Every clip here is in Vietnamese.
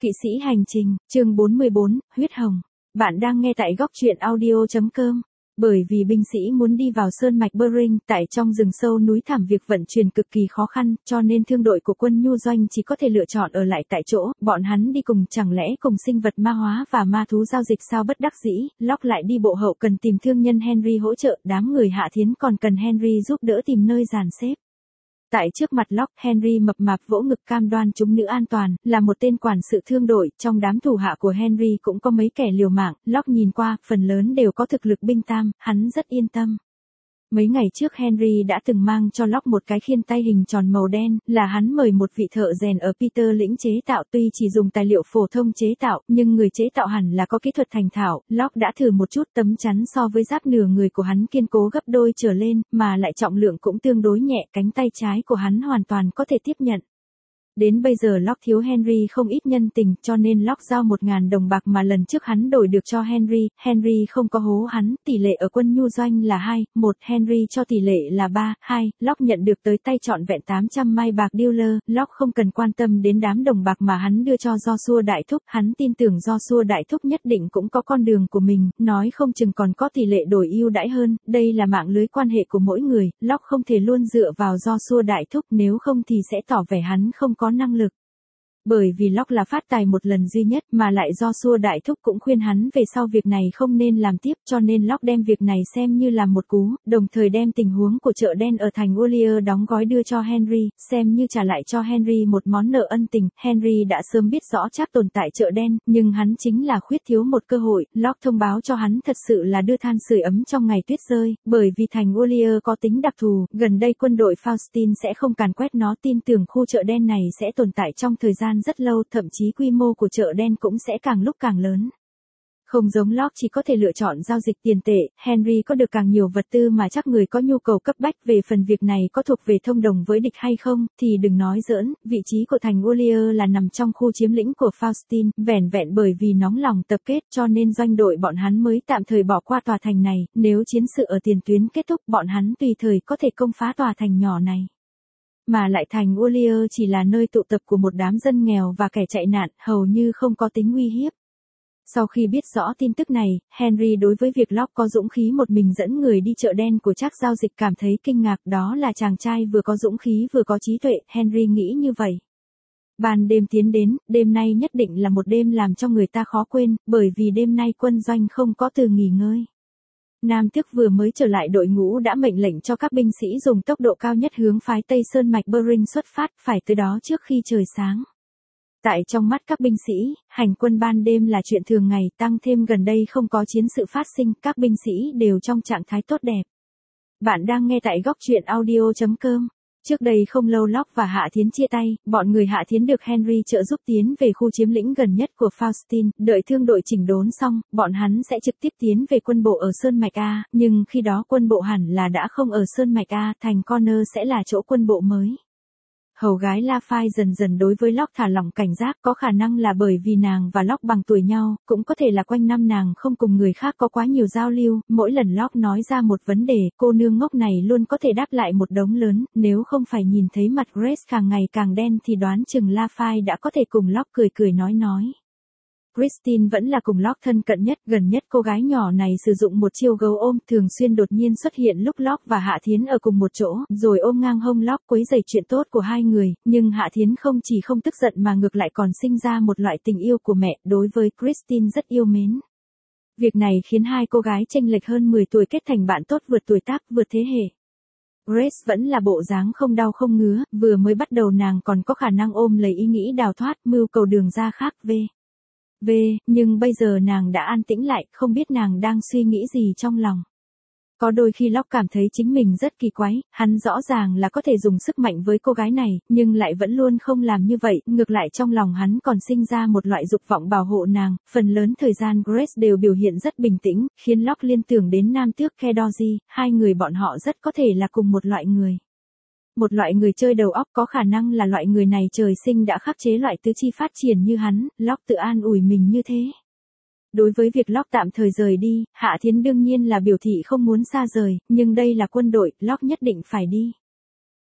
Kỵ sĩ hành trình, chương 44, huyết hồng. Bạn đang nghe tại góc truyện audio.com. Bởi vì binh sĩ muốn đi vào sơn mạch Bering tại trong rừng sâu núi thảm, việc vận chuyển cực kỳ khó khăn, cho nên thương đội của quân nhu doanh chỉ có thể lựa chọn ở lại tại chỗ. Bọn hắn đi cùng chẳng lẽ cùng sinh vật ma hóa và ma thú giao dịch sao? Bất đắc dĩ, Locke lại đi bộ hậu cần tìm thương nhân Henry hỗ trợ. Đám người Hạ Thiến còn cần Henry giúp đỡ tìm nơi dàn xếp. Tại trước mặt Locke, Henry mập mạp vỗ ngực cam đoan chúng nữ an toàn, là một tên quản sự thương đội. Trong đám thủ hạ của Henry cũng có mấy kẻ liều mạng. Locke nhìn qua, phần lớn đều có thực lực binh tam, hắn rất yên tâm. Mấy ngày trước Henry đã từng mang cho Locke một cái khiên tay hình tròn màu đen, là hắn mời một vị thợ rèn ở Peter lĩnh chế tạo. Tuy chỉ dùng tài liệu phổ thông chế tạo, nhưng người chế tạo hẳn là có kỹ thuật thành thạo. Locke đã thử một chút, tấm chắn so với giáp nửa người của hắn kiên cố gấp đôi trở lên, mà lại trọng lượng cũng tương đối nhẹ, cánh tay trái của hắn hoàn toàn có thể tiếp nhận. Đến bây giờ Locke thiếu Henry không ít nhân tình, cho nên Locke giao 1.000 đồng bạc mà lần trước hắn đổi được cho Henry. Henry không có hố hắn, tỷ lệ ở quân nhu doanh là 2-1, Henry cho tỷ lệ là 3-2, Locke nhận được tới tay trọn vẹn 800 mai bạc dealer. Locke không cần quan tâm đến đám đồng bạc mà hắn đưa cho Joshua đại thúc, hắn tin tưởng Joshua đại thúc nhất định cũng có con đường của mình, nói không chừng còn có tỷ lệ đổi ưu đãi hơn. Đây là mạng lưới quan hệ của mỗi người, Locke không thể luôn dựa vào Joshua đại thúc, nếu không thì sẽ tỏ vẻ hắn không có năng lực. Bởi vì Locke là phát tài một lần duy nhất, mà lại Joshua đại thúc cũng khuyên hắn về sau việc này không nên làm tiếp, cho nên Locke đem việc này xem như là một cú, đồng thời đem tình huống của chợ đen ở thành Olier đóng gói đưa cho Henry, xem như trả lại cho Henry một món nợ ân tình. Henry đã sớm biết rõ chắc tồn tại chợ đen, nhưng hắn chính là khuyết thiếu một cơ hội. Locke thông báo cho hắn thật sự là đưa than sưởi ấm trong ngày tuyết rơi, bởi vì thành Olier có tính đặc thù, gần đây quân đội Faustin sẽ không càn quét nó, tin tưởng khu chợ đen này sẽ tồn tại trong thời gian rất lâu, thậm chí quy mô của chợ đen cũng sẽ càng lúc càng lớn. Không giống Locke chỉ có thể lựa chọn giao dịch tiền tệ, Henry có được càng nhiều vật tư mà chắc người có nhu cầu cấp bách. Về phần việc này có thuộc về thông đồng với địch hay không, thì đừng nói giỡn, vị trí của thành Olier là nằm trong khu chiếm lĩnh của Faustin, vẻn vẹn bởi vì nóng lòng tập kết cho nên doanh đội bọn hắn mới tạm thời bỏ qua tòa thành này, nếu chiến sự ở tiền tuyến kết thúc bọn hắn tùy thời có thể công phá tòa thành nhỏ này. Mà lại thành Olier chỉ là nơi tụ tập của một đám dân nghèo và kẻ chạy nạn, hầu như không có tính uy hiếp. Sau khi biết rõ tin tức này, Henry đối với việc Locke có dũng khí một mình dẫn người đi chợ đen của trác giao dịch cảm thấy kinh ngạc. Đó là chàng trai vừa có dũng khí vừa có trí tuệ, Henry nghĩ như vậy. Ban đêm tiến đến, đêm nay nhất định là một đêm làm cho người ta khó quên, bởi vì đêm nay quân doanh không có từ nghỉ ngơi. Nam Tước vừa mới trở lại đội ngũ đã mệnh lệnh cho các binh sĩ dùng tốc độ cao nhất hướng phái Tây Sơn mạch Bering xuất phát, phải tới đó trước khi trời sáng. Tại trong mắt các binh sĩ, hành quân ban đêm là chuyện thường ngày, tăng thêm gần đây không có chiến sự phát sinh, các binh sĩ đều trong trạng thái tốt đẹp. Bạn đang nghe tại góc truyện audio.com. Trước đây không lâu Locke và Hạ Thiến chia tay, bọn người Hạ Thiến được Henry trợ giúp tiến về khu chiếm lĩnh gần nhất của Faustin, đợi thương đội chỉnh đốn xong, bọn hắn sẽ trực tiếp tiến về quân bộ ở Sơn Mạch A, nhưng khi đó quân bộ hẳn là đã không ở Sơn Mạch A, thành Connor sẽ là chỗ quân bộ mới. Hầu gái Lafay dần dần đối với Locke thả lỏng cảnh giác, có khả năng là bởi vì nàng và Locke bằng tuổi nhau, cũng có thể là quanh năm nàng không cùng người khác có quá nhiều giao lưu, mỗi lần Locke nói ra một vấn đề, cô nương ngốc này luôn có thể đáp lại một đống lớn, nếu không phải nhìn thấy mặt Grace càng ngày càng đen thì đoán chừng Lafay đã có thể cùng Locke cười cười nói. Christine vẫn là cùng Locke thân cận nhất, gần nhất cô gái nhỏ này sử dụng một chiêu gấu ôm, thường xuyên đột nhiên xuất hiện lúc Locke và Hạ Thiến ở cùng một chỗ, rồi ôm ngang hông Locke quấy rầy chuyện tốt của hai người, nhưng Hạ Thiến không chỉ không tức giận mà ngược lại còn sinh ra một loại tình yêu của mẹ, đối với Christine rất yêu mến. Việc này khiến hai cô gái chênh lệch hơn 10 tuổi kết thành bạn tốt vượt tuổi tác, vượt thế hệ. Grace vẫn là bộ dáng không đau không ngứa, vừa mới bắt đầu nàng còn có khả năng ôm lấy ý nghĩ đào thoát, mưu cầu đường ra khác nhưng bây giờ nàng đã an tĩnh lại, không biết nàng đang suy nghĩ gì trong lòng. Có đôi khi Locke cảm thấy chính mình rất kỳ quái, hắn rõ ràng là có thể dùng sức mạnh với cô gái này, nhưng lại vẫn luôn không làm như vậy, ngược lại trong lòng hắn còn sinh ra một loại dục vọng bảo hộ nàng. Phần lớn thời gian Grace đều biểu hiện rất bình tĩnh, khiến Locke liên tưởng đến Nam Tước Kedoji, hai người bọn họ rất có thể là cùng một loại người. Một loại người chơi đầu óc, có khả năng là loại người này trời sinh đã khắc chế loại tứ chi phát triển như hắn, Locke tự an ủi mình như thế. Đối với việc Locke tạm thời rời đi, Hạ Thiến đương nhiên là biểu thị không muốn xa rời, nhưng đây là quân đội, Locke nhất định phải đi.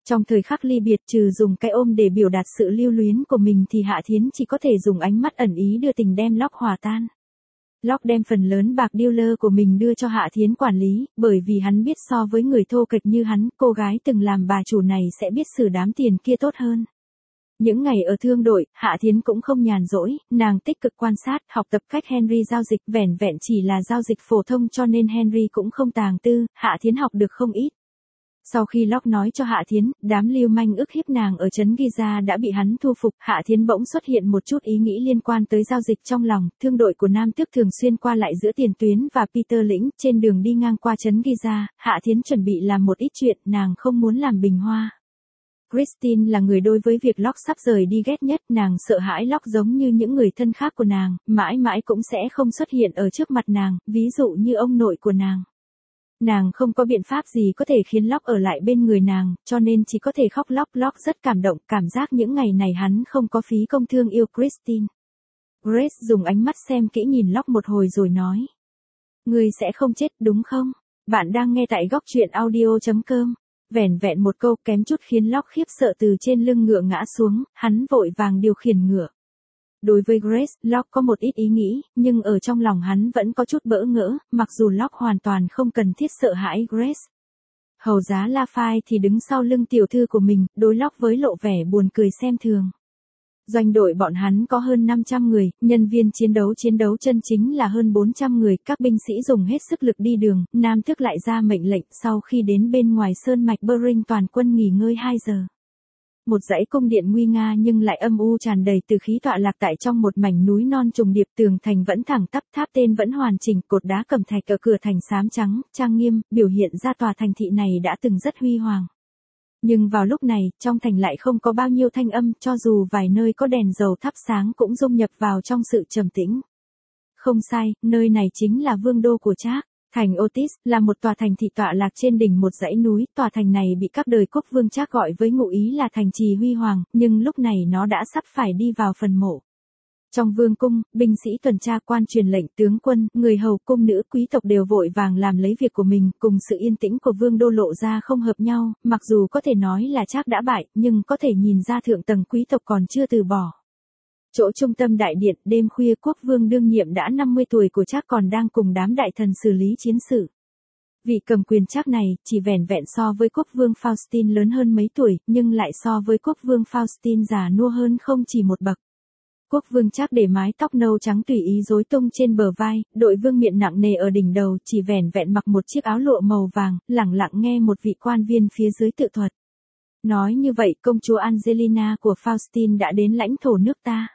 Trong thời khắc ly biệt trừ dùng cái ôm để biểu đạt sự lưu luyến của mình thì Hạ Thiến chỉ có thể dùng ánh mắt ẩn ý đưa tình đem Locke hòa tan. Locke đem phần lớn bạc dealer của mình đưa cho Hạ Thiến quản lý, bởi vì hắn biết so với người thô kệch như hắn, cô gái từng làm bà chủ này sẽ biết xử đám tiền kia tốt hơn. Những ngày ở thương đội, Hạ Thiến cũng không nhàn rỗi, nàng tích cực quan sát, học tập cách Henry giao dịch, vẻn vẹn chỉ là giao dịch phổ thông cho nên Henry cũng không tàng tư, Hạ Thiến học được không ít. Sau khi Locke nói cho Hạ Thiến, đám lưu manh ức hiếp nàng ở trấn Giza đã bị hắn thu phục, Hạ Thiến bỗng xuất hiện một chút ý nghĩ liên quan tới giao dịch trong lòng, thương đội của Nam Tước thường xuyên qua lại giữa Tiền Tuyến và Peter Lĩnh, trên đường đi ngang qua trấn Giza, Hạ Thiến chuẩn bị làm một ít chuyện, nàng không muốn làm bình hoa. Christine là người đối với việc Locke sắp rời đi ghét nhất, nàng sợ hãi Locke giống như những người thân khác của nàng, mãi mãi cũng sẽ không xuất hiện ở trước mặt nàng, ví dụ như ông nội của nàng. Nàng không có biện pháp gì có thể khiến Locke ở lại bên người nàng, cho nên chỉ có thể khóc lóc. Locke rất cảm động, cảm giác những ngày này hắn không có phí công thương yêu Christine. Grace dùng ánh mắt xem kỹ nhìn Locke một hồi rồi nói. Ngươi sẽ không chết đúng không? Bạn đang nghe tại góc truyện audio.com. Vẻn vẹn một câu kém chút khiến Locke khiếp sợ từ trên lưng ngựa ngã xuống, hắn vội vàng điều khiển ngựa. Đối với Grace, Locke có một ít ý nghĩ, nhưng ở trong lòng hắn vẫn có chút bỡ ngỡ, mặc dù Locke hoàn toàn không cần thiết sợ hãi Grace. Hầu giá Lafayette thì đứng sau lưng tiểu thư của mình, đối Locke với lộ vẻ buồn cười xem thường. Doanh đội bọn hắn có hơn 500 người, nhân viên chiến đấu chân chính là hơn 400 người, các binh sĩ dùng hết sức lực đi đường, Nam Tước lại ra mệnh lệnh sau khi đến bên ngoài sơn mạch Bering toàn quân nghỉ ngơi 2 giờ. Một dãy cung điện nguy nga nhưng lại âm u tràn đầy từ khí tọa lạc tại trong một mảnh núi non trùng điệp, tường thành vẫn thẳng tắp, tháp tên vẫn hoàn chỉnh, cột đá cẩm thạch ở cửa thành xám trắng, trang nghiêm, biểu hiện ra tòa thành thị này đã từng rất huy hoàng. Nhưng vào lúc này, trong thành lại không có bao nhiêu thanh âm, cho dù vài nơi có đèn dầu thắp sáng cũng dung nhập vào trong sự trầm tĩnh. Không sai, nơi này chính là vương đô của Trác. Thành Otis là một tòa thành thị tọa lạc trên đỉnh một dãy núi, tòa thành này bị các đời quốc vương Trác gọi với ngụ ý là thành trì huy hoàng, nhưng lúc này nó đã sắp phải đi vào phần mộ. Trong vương cung, binh sĩ tuần tra, quan truyền lệnh, tướng quân, người hầu, cung nữ, quý tộc đều vội vàng làm lấy việc của mình, cùng sự yên tĩnh của vương đô lộ ra không hợp nhau, mặc dù có thể nói là Trác đã bại, nhưng có thể nhìn ra thượng tầng quý tộc còn chưa từ bỏ. Chỗ trung tâm đại điện, đêm khuya quốc vương đương nhiệm đã 50 tuổi của Trác còn đang cùng đám đại thần xử lý chiến sự. Vị cầm quyền Trác này, chỉ vẻn vẹn so với quốc vương Faustin lớn hơn mấy tuổi, nhưng lại so với quốc vương Faustin già nua hơn không chỉ một bậc. Quốc vương Trác để mái tóc nâu trắng tùy ý rối tung trên bờ vai, đội vương miện nặng nề ở đỉnh đầu, chỉ vẻn vẹn mặc một chiếc áo lụa màu vàng, lẳng lặng nghe một vị quan viên phía dưới tự thuật. Nói như vậy, công chúa Angelina của Faustin đã đến lãnh thổ nước ta.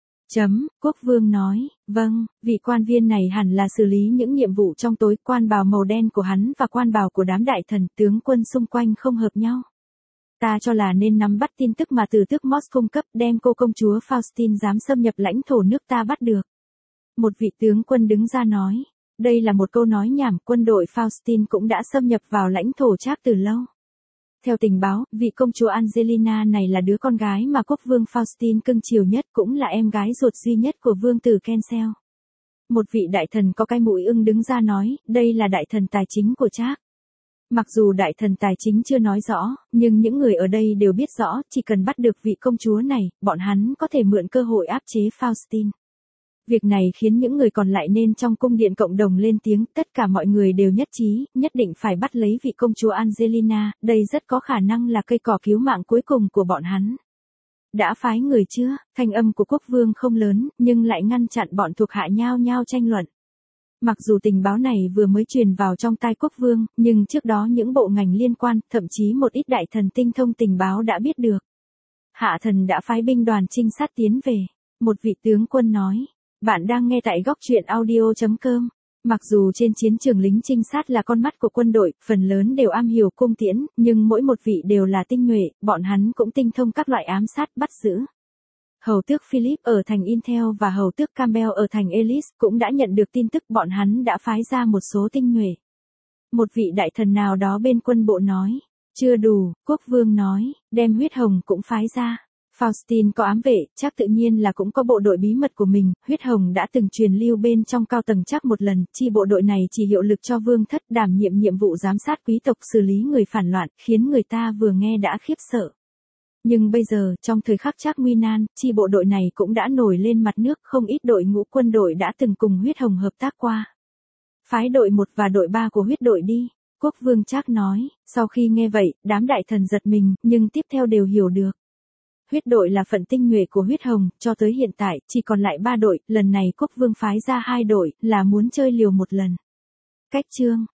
Quốc vương nói, vâng, vị quan viên này hẳn là xử lý những nhiệm vụ trong tối, quan bào màu đen của hắn và quan bào của đám đại thần tướng quân xung quanh không hợp nhau. Ta cho là nên nắm bắt tin tức mà từ tước Moss cung cấp, đem cô công chúa Faustin dám xâm nhập lãnh thổ nước ta bắt được. Một vị tướng quân đứng ra nói, đây là một câu nói nhảm, quân đội Faustin cũng đã xâm nhập vào lãnh thổ Trác từ lâu. Theo tình báo, vị công chúa Angelina này là đứa con gái mà quốc vương Faustin cưng chiều nhất, cũng là em gái ruột duy nhất của vương tử Kensel. Một vị đại thần có cái mũi ưng đứng ra nói, đây là đại thần tài chính của Trác. Mặc dù đại thần tài chính chưa nói rõ, nhưng những người ở đây đều biết rõ, chỉ cần bắt được vị công chúa này, bọn hắn có thể mượn cơ hội áp chế Faustin. Việc này khiến những người còn lại nên trong cung điện cộng đồng lên tiếng, tất cả mọi người đều nhất trí, nhất định phải bắt lấy vị công chúa Angelina, đây rất có khả năng là cây cỏ cứu mạng cuối cùng của bọn hắn. Đã phái người chưa? Thanh âm của quốc vương không lớn, nhưng lại ngăn chặn bọn thuộc hạ nhao nhao tranh luận. Mặc dù tình báo này vừa mới truyền vào trong tai quốc vương, nhưng trước đó những bộ ngành liên quan, thậm chí một ít đại thần tinh thông tình báo đã biết được. Hạ thần đã phái binh đoàn trinh sát tiến về. Một vị tướng quân nói. Bạn đang nghe tại góc truyện audio.com. Mặc dù trên chiến trường lính trinh sát là con mắt của quân đội, phần lớn đều am hiểu cung tiễn, nhưng mỗi một vị đều là tinh nhuệ, bọn hắn cũng tinh thông các loại ám sát bắt giữ. Hầu tước Philip ở thành Intel và hầu tước Campbell ở thành Ellis cũng đã nhận được tin tức, bọn hắn đã phái ra một số tinh nhuệ. Một vị đại thần nào đó bên quân bộ nói, chưa đủ, quốc vương nói, đem huyết hồng cũng phái ra. Faustin có ám vệ, chắc tự nhiên là cũng có bộ đội bí mật của mình, huyết hồng đã từng truyền lưu bên trong cao tầng chắc một lần, chi bộ đội này chỉ hiệu lực cho vương thất đảm nhiệm nhiệm vụ giám sát quý tộc xử lý người phản loạn, khiến người ta vừa nghe đã khiếp sợ. Nhưng bây giờ, trong thời khắc Trác nguy nan, chi bộ đội này cũng đã nổi lên mặt nước, không ít đội ngũ quân đội đã từng cùng huyết hồng hợp tác qua. Phái đội 1 và đội 3 của huyết đội đi, quốc vương Trác nói, sau khi nghe vậy, đám đại thần giật mình, nhưng tiếp theo đều hiểu được. Huyết đội là phận tinh nhuệ của huyết hồng, cho tới hiện tại, chỉ còn lại 3 đội, lần này quốc vương phái ra 2 đội, là muốn chơi liều một lần. Cách chương